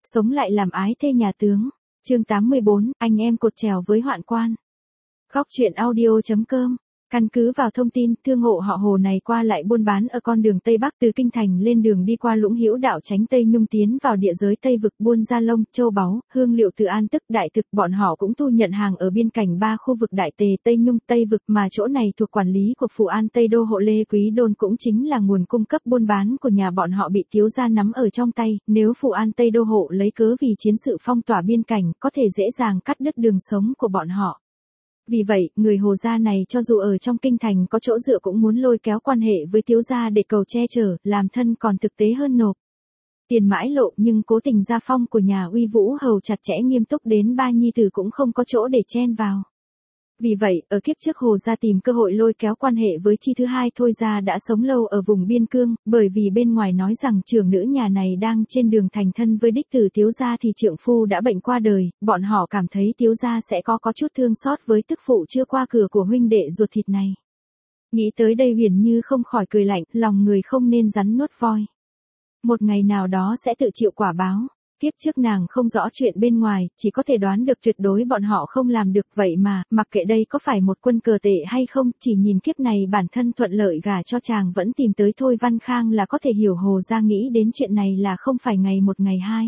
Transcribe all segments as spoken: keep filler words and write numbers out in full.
sống lại làm ái thê nhà tướng. Chương tám mươi bốn, anh em cột chèo với hoạn quan. Góc truyện audio.com. Căn cứ vào thông tin, thương hộ họ Hồ này qua lại buôn bán ở con đường Tây Bắc từ Kinh Thành lên đường đi qua Lũng Hữu Đạo tránh Tây Nhung tiến vào địa giới Tây Vực buôn gia lông, châu báu, hương liệu từ An Tức, Đại Thực. Bọn họ cũng thu nhận hàng ở biên cảnh ba khu vực Đại Tề, Tây Nhung, Tây Vực mà chỗ này thuộc quản lý của Phù An Tây Đô hộ Lê Quý Đôn cũng chính là nguồn cung cấp buôn bán của nhà bọn họ bị thiếu gia nắm ở trong tay. Nếu Phù An Tây Đô hộ lấy cớ vì chiến sự phong tỏa biên cảnh có thể dễ dàng cắt đứt đường sống của bọn họ. Vì vậy, người Hồ gia này cho dù ở trong kinh thành có chỗ dựa cũng muốn lôi kéo quan hệ với thiếu gia để cầu che chở, làm thân còn thực tế hơn nộp tiền mãi lộ, nhưng cố tình gia phong của nhà Uy Vũ Hầu chặt chẽ nghiêm túc đến ba nhi tử cũng không có chỗ để chen vào. Vì vậy, ở kiếp trước Hồ gia tìm cơ hội lôi kéo quan hệ với chi thứ hai Thôi gia đã sống lâu ở vùng biên cương, bởi vì bên ngoài nói rằng trưởng nữ nhà này đang trên đường thành thân với đích tử thiếu gia thì trượng phu đã bệnh qua đời, bọn họ cảm thấy thiếu gia sẽ có có chút thương xót với tức phụ chưa qua cửa của huynh đệ ruột thịt này. Nghĩ tới đây Huyền Như không khỏi cười lạnh, lòng người không nên rắn nuốt voi. Một ngày nào đó sẽ tự chịu quả báo. Kiếp trước nàng không rõ chuyện bên ngoài, chỉ có thể đoán được tuyệt đối bọn họ không làm được, vậy mà, mặc kệ đây có phải một quân cờ tệ hay không, chỉ nhìn kiếp này bản thân thuận lợi gả cho chàng vẫn tìm tới Thôi Văn Khang là có thể hiểu Hồ gia nghĩ đến chuyện này là không phải ngày một ngày hai.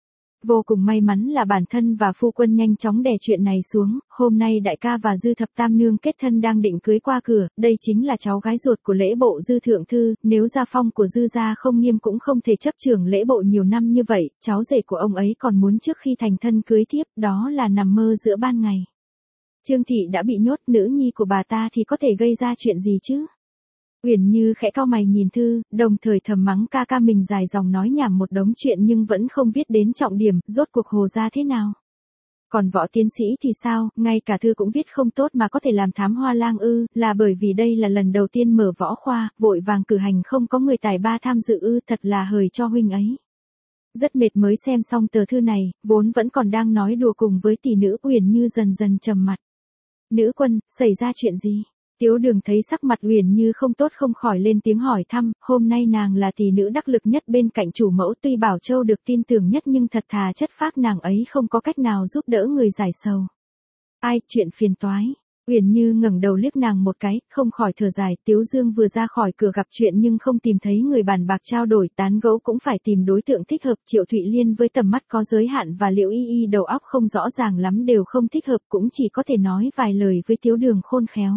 Vô cùng may mắn là bản thân và phu quân nhanh chóng đè chuyện này xuống, hôm nay đại ca và Dư Thập Tam Nương kết thân đang định cưới qua cửa, đây chính là cháu gái ruột của lễ bộ Dư Thượng Thư, nếu gia phong của Dư gia không nghiêm cũng không thể chấp trưởng lễ bộ nhiều năm như vậy, cháu rể của ông ấy còn muốn trước khi thành thân cưới thiếp, đó là nằm mơ giữa ban ngày. Trương Thị đã bị nhốt, nữ nhi của bà ta thì có thể gây ra chuyện gì chứ? Uyển Như khẽ cau mày nhìn thư, đồng thời thầm mắng ca ca mình dài dòng nói nhảm một đống chuyện nhưng vẫn không viết đến trọng điểm, rốt cuộc Hồ gia thế nào. Còn Võ tiến sĩ thì sao, ngay cả thư cũng viết không tốt mà có thể làm thám hoa lang ư, là bởi vì đây là lần đầu tiên mở võ khoa, vội vàng cử hành không có người tài ba tham dự ư, thật là hời cho huynh ấy. Rất mệt mới xem xong tờ thư này, vốn vẫn còn đang nói đùa cùng với tỷ nữ, Uyển Như dần dần trầm mặt. Nữ quân, xảy ra chuyện gì? Tiếu Đường thấy sắc mặt Uyển Như không tốt không khỏi lên tiếng hỏi thăm, hôm nay nàng là tỷ nữ đắc lực nhất bên cạnh chủ mẫu, tuy Bảo Châu được tin tưởng nhất nhưng thật thà chất phác nàng ấy không có cách nào giúp đỡ người giải sầu. Ai, chuyện phiền toái. Uyển Như ngẩng đầu liếc nàng một cái, không khỏi thở dài, Tiếu Dương vừa ra khỏi cửa gặp chuyện nhưng không tìm thấy người bàn bạc trao đổi, tán gẫu cũng phải tìm đối tượng thích hợp, Triệu Thụy Liên với tầm mắt có giới hạn và Liễu Y Y đầu óc không rõ ràng lắm đều không thích hợp, cũng chỉ có thể nói vài lời với Tiếu Đường khôn khéo.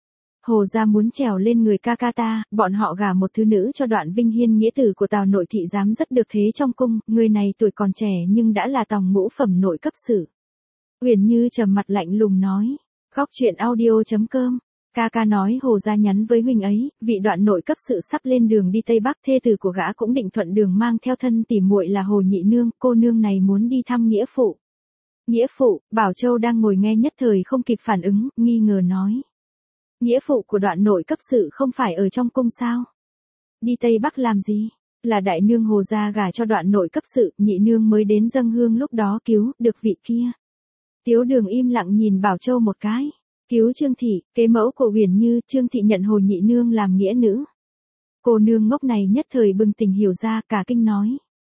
Hồ gia muốn trèo lên người ca ca ta, bọn họ gả một thứ nữ cho Đoạn Vinh Hiên nghĩa tử của Tào nội thị giám rất được thế trong cung, người này tuổi còn trẻ nhưng đã là tòng ngũ phẩm nội cấp sử. Uyển Như trầm mặt lạnh lùng nói, góc truyện audio.com, ca ca nói Hồ gia nhắn với huynh ấy, vị Đoạn nội cấp sự sắp lên đường đi Tây Bắc, thê tử của gã cũng định thuận đường mang theo thân tỉ muội là Hồ Nhị Nương, cô nương này muốn đi thăm nghĩa phụ. Nghĩa phụ, Bảo Châu đang ngồi nghe nhất thời không kịp phản ứng, nghi ngờ nói. Nghĩa phụ của Đoạn nội cấp sự không phải ở trong cung sao? Đi Tây Bắc làm gì? Là đại nương Hồ gia gả cho Đoạn nội cấp sự, nhị nương mới đến dâng hương lúc đó cứu được vị kia. Tiếu Đường im lặng nhìn Bảo Châu một cái. Cứu Trương Thị, kế mẫu của Uyển Như, Trương Thị nhận Hồ nhị nương làm nghĩa nữ. Cô nương ngốc này nhất thời bừng tỉnh hiểu ra, cả kinh nói.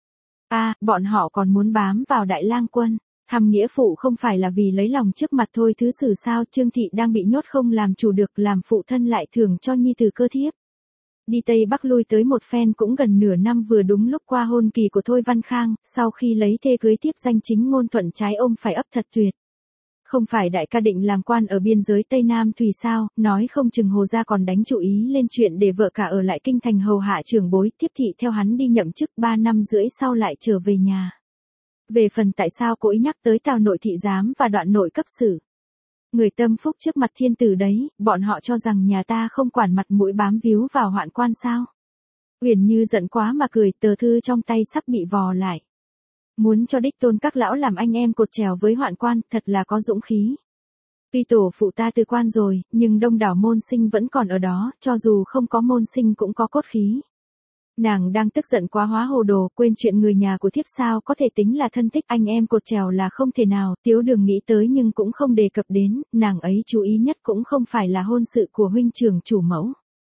A, à, bọn họ còn muốn bám vào Đại Lang quân. Hàm nghĩa phụ không phải là vì lấy lòng trước mặt thôi thứ xử sao, Trương Thị đang bị nhốt không làm chủ được, làm phụ thân lại thưởng cho nhi tử cơ thiếp. Đi Tây Bắc lui tới một phen cũng gần nửa năm, vừa đúng lúc qua hôn kỳ của Thôi Văn Khang, sau khi lấy thê cưới tiếp danh chính ngôn thuận, trái ôm phải ấp thật tuyệt. Không phải đại ca định làm quan ở biên giới Tây Nam Thùy sao, nói không chừng Hồ gia còn đánh chủ ý lên chuyện để vợ cả ở lại kinh thành hầu hạ trưởng bối, tiếp thị theo hắn đi nhậm chức, ba năm rưỡi sau lại trở về nhà. Về phần tại sao cô ấy nhắc tới Tào nội thị giám và Đoạn nội cấp sử. Người tâm phúc trước mặt thiên tử đấy, bọn họ cho rằng nhà ta không quản mặt mũi bám víu vào hoạn quan sao. Uyển Như giận quá mà cười, tờ thư trong tay sắp bị vò lại. Muốn cho đích tôn các lão làm anh em cột chèo với hoạn quan, thật là có dũng khí. Tuy tổ phụ ta từ quan rồi, nhưng đông đảo môn sinh vẫn còn ở đó, cho dù không có môn sinh cũng có cốt khí. Nàng đang tức giận quá hóa hồ đồ, quên chuyện người nhà của thiếp sao có thể tính là thân thích, anh em cột chèo là không thể nào, Tiếu Đường nghĩ tới nhưng cũng không đề cập đến, nàng ấy chú ý nhất cũng không phải là hôn sự của huynh trưởng chủ mẫu.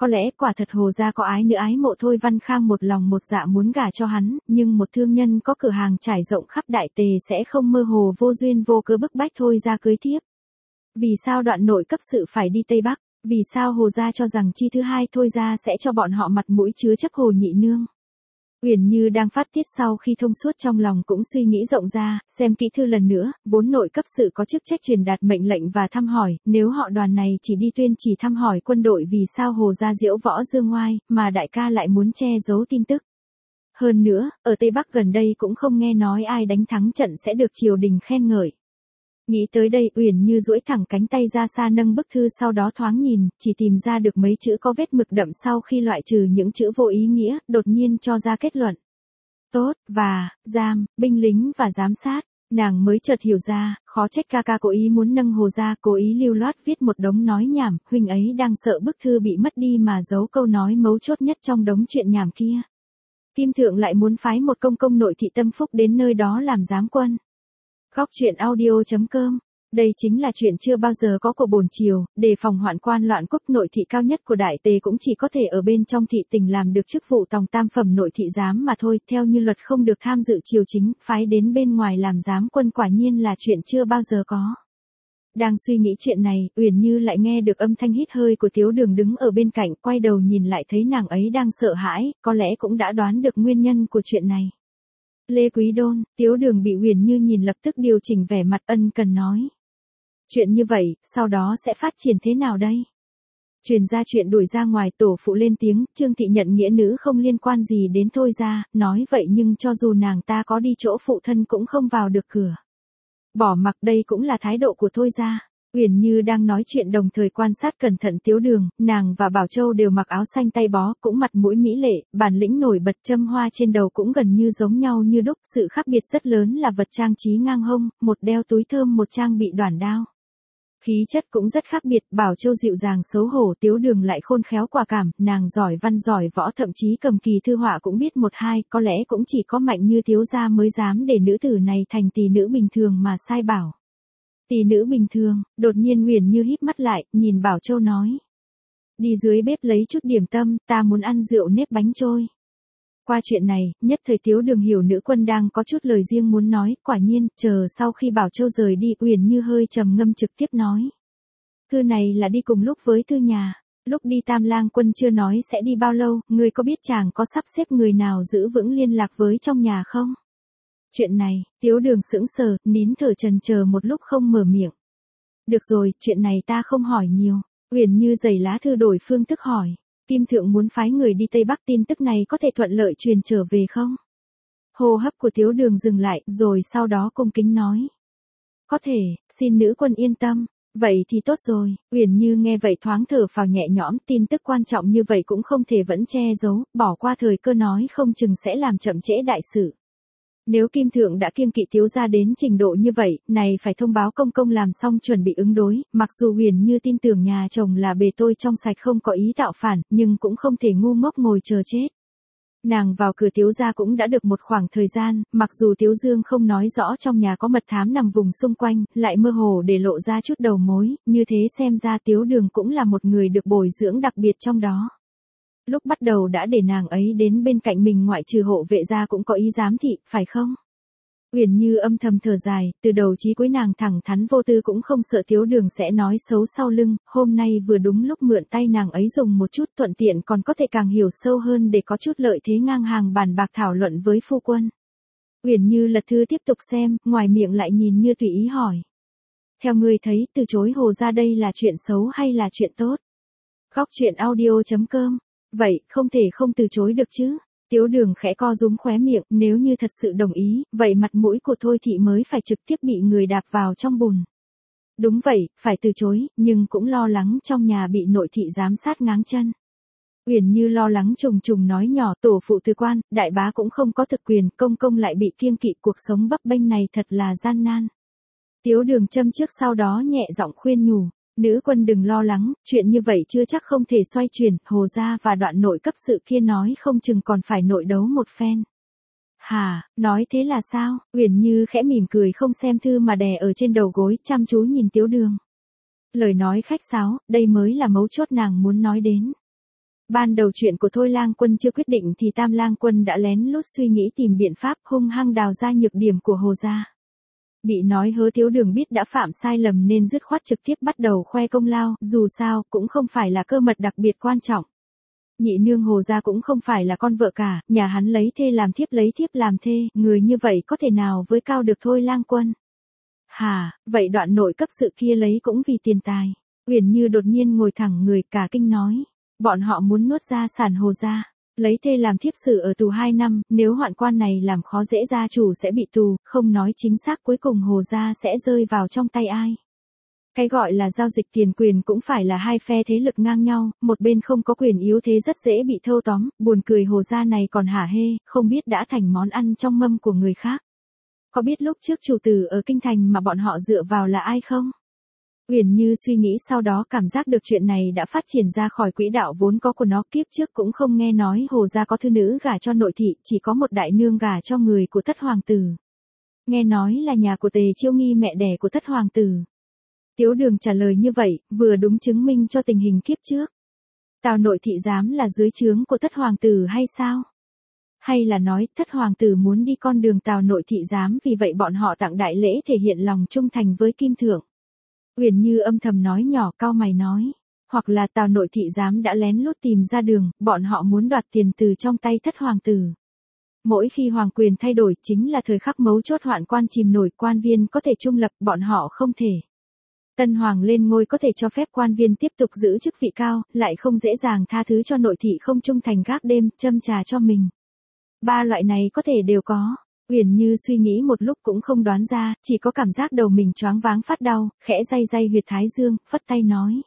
Có lẽ quả thật Hồ gia có ái nữ ái mộ Thôi Văn Khang một lòng một dạ muốn gả cho hắn, nhưng một thương nhân có cửa hàng trải rộng khắp Đại Tề sẽ không mơ hồ vô duyên vô cớ bức bách Thôi gia cưới thiếp. Vì sao đoạn nội cấp sự phải đi Tây Bắc? Vì sao Hồ gia cho rằng chi thứ hai Thôi gia sẽ cho bọn họ mặt mũi chứa chấp Hồ nhị nương? Uyển Như đang phát tiết sau khi thông suốt trong lòng cũng suy nghĩ rộng ra, xem kỹ thư lần nữa, vốn nội cấp sự có chức trách truyền đạt mệnh lệnh và thăm hỏi, nếu họ đoàn này chỉ đi tuyên chỉ thăm hỏi quân đội vì sao Hồ gia diễu võ dương ngoai, mà đại ca lại muốn che giấu tin tức. Hơn nữa, ở Tây Bắc gần đây cũng không nghe nói ai đánh thắng trận sẽ được triều đình khen ngợi. Nghĩ tới đây Uyển Như duỗi thẳng cánh tay ra xa nâng bức thư sau đó thoáng nhìn, chỉ tìm ra được mấy chữ có vết mực đậm sau khi loại trừ những chữ vô ý nghĩa, đột nhiên cho ra kết luận. Tốt, và, giam, binh lính và giám sát. Nàng mới chợt hiểu ra, khó trách ca ca cố ý muốn nâng Hồ gia, cố ý lưu loát viết một đống nói nhảm, huynh ấy đang sợ bức thư bị mất đi mà giấu câu nói mấu chốt nhất trong đống chuyện nhảm kia. Kim Thượng lại muốn phái một công công nội thị Tâm Phúc đến nơi đó làm giám quân. Góc truyện audio chấm com. Đây chính là chuyện chưa bao giờ có của bổn triều, đề phòng hoạn quan loạn quốc nội thị cao nhất của Đại Tề cũng chỉ có thể ở bên trong thị tỉnh làm được chức vụ tòng tam phẩm nội thị giám mà thôi, theo như luật không được tham dự triều chính, phái đến bên ngoài làm giám quân quả nhiên là chuyện chưa bao giờ có. Đang suy nghĩ chuyện này, Uyển Như lại nghe được âm thanh hít hơi của Tiếu Đường đứng ở bên cạnh, quay đầu nhìn lại thấy nàng ấy đang sợ hãi, có lẽ cũng đã đoán được nguyên nhân của chuyện này. Lê Quý Đôn, Tiếu Đường bị Uyển Như nhìn lập tức điều chỉnh vẻ mặt ân cần nói. Chuyện như vậy, sau đó sẽ phát triển thế nào đây? Truyền ra chuyện đuổi ra ngoài, tổ phụ lên tiếng, Trương Thị nhận nghĩa nữ không liên quan gì đến Thôi gia, nói vậy nhưng cho dù nàng ta có đi chỗ phụ thân cũng không vào được cửa. Bỏ mặc đây cũng là thái độ của Thôi gia. Uyển Như đang nói chuyện đồng thời quan sát cẩn thận Tiếu Đường, nàng và Bảo Châu đều mặc áo xanh tay bó, cũng mặt mũi mỹ lệ, bản lĩnh nổi bật, châm hoa trên đầu cũng gần như giống nhau như đúc, sự khác biệt rất lớn là vật trang trí ngang hông, một đeo túi thơm một trang bị đoản đao. Khí chất cũng rất khác biệt, Bảo Châu dịu dàng xấu hổ, Tiếu Đường lại khôn khéo quả cảm, nàng giỏi văn giỏi võ, thậm chí cầm kỳ thư họa cũng biết một hai, có lẽ cũng chỉ có Mạnh Như thiếu gia mới dám để nữ tử này thành tỷ nữ bình thường mà sai bảo. Tỷ nữ bình thường, đột nhiên Uyển Như híp mắt lại, nhìn Bảo Châu nói. Đi dưới bếp lấy chút điểm tâm, ta muốn ăn rượu nếp bánh trôi. Qua chuyện này, nhất thời Tiếu Đường hiểu nữ quân đang có chút lời riêng muốn nói, quả nhiên, chờ sau khi Bảo Châu rời đi, Uyển Như hơi trầm ngâm trực tiếp nói. Thư này là đi cùng lúc với thư nhà, lúc đi Tam Lang Quân chưa nói sẽ đi bao lâu, ngươi có biết chàng có sắp xếp người nào giữ vững liên lạc với trong nhà không? Chuyện này, Tiếu Đường sững sờ, nín thở trần chờ một lúc không mở miệng. Được rồi, chuyện này ta không hỏi nhiều. Uyển Như giày lá thư đổi phương thức hỏi. Kim Thượng muốn phái người đi Tây Bắc, tin tức này có thể thuận lợi truyền trở về không? Hô hấp của Tiếu Đường dừng lại, rồi sau đó cung kính nói. Có thể, xin nữ quân yên tâm. Vậy thì tốt rồi. Uyển Như nghe vậy thoáng thở phào nhẹ nhõm, tin tức quan trọng như vậy cũng không thể vẫn che giấu, bỏ qua thời cơ nói không chừng sẽ làm chậm trễ đại sự. Nếu Kim Thượng đã kiêng kỵ Tiếu gia đến trình độ như vậy, này phải thông báo công công làm xong chuẩn bị ứng đối, mặc dù Uyển Như tin tưởng nhà chồng là bề tôi trong sạch không có ý tạo phản, nhưng cũng không thể ngu ngốc ngồi chờ chết. Nàng vào cửa Tiếu gia cũng đã được một khoảng thời gian, mặc dù Tiếu Dương không nói rõ trong nhà có mật thám nằm vùng xung quanh, lại mơ hồ để lộ ra chút đầu mối, như thế xem ra Tiếu Đường cũng là một người được bồi dưỡng đặc biệt trong đó. Lúc bắt đầu đã để nàng ấy đến bên cạnh mình ngoại trừ hộ vệ gia cũng có ý giám thị, phải không? Uyển Như âm thầm thở dài, từ đầu chí cuối nàng thẳng thắn vô tư cũng không sợ Tiếu Đường sẽ nói xấu sau lưng, hôm nay vừa đúng lúc mượn tay nàng ấy dùng một chút thuận tiện còn có thể càng hiểu sâu hơn để có chút lợi thế ngang hàng bàn bạc thảo luận với phu quân. Uyển Như lật thư tiếp tục xem, ngoài miệng lại nhìn như tùy ý hỏi. Theo ngươi thấy, từ chối Hồ gia đây là chuyện xấu hay là chuyện tốt? Góc truyện audio chấm com. Vậy, không thể không từ chối được chứ? Tiếu Đường khẽ co rúm khóe miệng, nếu như thật sự đồng ý, vậy mặt mũi của Thôi thị mới phải trực tiếp bị người đạp vào trong bùn. Đúng vậy, phải từ chối, nhưng cũng lo lắng trong nhà bị nội thị giám sát ngáng chân. Uyển Như lo lắng trùng trùng nói nhỏ, tổ phụ từ quan, đại bá cũng không có thực quyền, công công lại bị kiêng kỵ, cuộc sống bấp bênh này thật là gian nan. Tiếu Đường châm trước sau đó nhẹ giọng khuyên nhủ. Nữ quân đừng lo lắng, chuyện như vậy chưa chắc không thể xoay chuyển, Hồ gia và đoạn nội cấp sự kia nói không chừng còn phải nội đấu một phen. Hả, nói thế là sao? Uyển Như khẽ mỉm cười không xem thư mà đè ở trên đầu gối, chăm chú nhìn Tiếu Đường. Lời nói khách sáo, đây mới là mấu chốt nàng muốn nói đến. Ban đầu chuyện của Thôi Lang Quân chưa quyết định thì Tam Lang Quân đã lén lút suy nghĩ tìm biện pháp hung hăng đào ra nhược điểm của Hồ gia. Bị nói Hứa Thiếu Đường biết đã phạm sai lầm nên dứt khoát trực tiếp bắt đầu khoe công lao, dù sao cũng không phải là cơ mật đặc biệt quan trọng. Nhị nương Hồ gia cũng không phải là con vợ cả, nhà hắn lấy thê làm thiếp lấy thiếp làm thê, người như vậy có thể nào với cao được Thôi Lang Quân. Hà, vậy đoạn nội cấp sự kia lấy cũng vì tiền tài. Uyển Như đột nhiên ngồi thẳng người cả kinh nói. Bọn họ muốn nuốt gia sản Hồ gia. Lấy thê làm thiếp xử ở tù hai năm, nếu hoạn quan này làm khó dễ gia chủ sẽ bị tù, không nói chính xác cuối cùng Hồ gia sẽ rơi vào trong tay ai. Cái gọi là giao dịch tiền quyền cũng phải là hai phe thế lực ngang nhau, một bên không có quyền yếu thế rất dễ bị thâu tóm, buồn cười Hồ gia này còn hả hê, không biết đã thành món ăn trong mâm của người khác. Có biết lúc trước chủ tử ở Kinh Thành mà bọn họ dựa vào là ai không? Uyển Như suy nghĩ sau đó cảm giác được chuyện này đã phát triển ra khỏi quỹ đạo vốn có của nó, kiếp trước cũng không nghe nói Hồ gia có thư nữ gả cho nội thị, chỉ có một đại nương gả cho người của Thất hoàng tử. Nghe nói là nhà của Tề Chiêu Nghi mẹ đẻ của Thất hoàng tử. Tiếu Đường trả lời như vậy, vừa đúng chứng minh cho tình hình kiếp trước. Tào nội thị giám là dưới trướng của Thất hoàng tử hay sao? Hay là nói Thất hoàng tử muốn đi con đường Tào nội thị giám vì vậy bọn họ tặng đại lễ thể hiện lòng trung thành với Kim Thượng? Uyển Như âm thầm nói nhỏ, cau mày nói, hoặc là Tào nội thị giám đã lén lút tìm ra đường, bọn họ muốn đoạt tiền từ trong tay Thất hoàng tử. Mỗi khi hoàng quyền thay đổi chính là thời khắc mấu chốt, hoạn quan chìm nổi, quan viên có thể trung lập, bọn họ không thể. Tân hoàng lên ngôi có thể cho phép quan viên tiếp tục giữ chức vị cao, lại không dễ dàng tha thứ cho nội thị không trung thành gác đêm, châm trà cho mình. Ba loại này có thể đều có. Uyển Như suy nghĩ một lúc cũng không đoán ra, chỉ có cảm giác đầu mình choáng váng phát đau, khẽ day day huyệt thái dương, phất tay nói.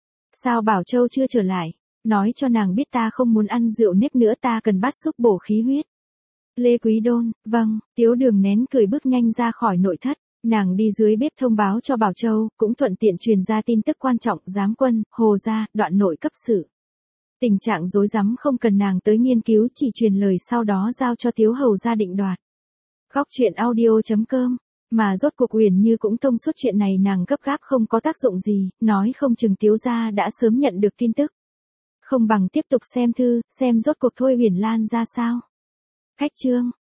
Sao Bảo Châu chưa trở lại? Nói cho nàng biết ta không muốn ăn rượu nếp nữa, ta cần bát súp bổ khí huyết. Lê Quý Đôn, vâng, Tiếu Đường nén cười bước nhanh ra khỏi nội thất. Nàng đi dưới bếp thông báo cho Bảo Châu, cũng thuận tiện truyền ra tin tức quan trọng, giám quân, Hồ gia, đoạn nội cấp sự. Tình trạng rối rắm không cần nàng tới nghiên cứu, chỉ truyền lời sau đó giao cho Tiếu hầu gia định đoạt. Góc truyện audio chấm com. Mà rốt cuộc Uyển Như cũng thông suốt chuyện này, nàng gấp gáp không có tác dụng gì, nói không chừng Tiếu gia đã sớm nhận được tin tức. Không bằng tiếp tục xem thư, xem rốt cuộc Thôi Uyển Lan ra sao. Khách chương.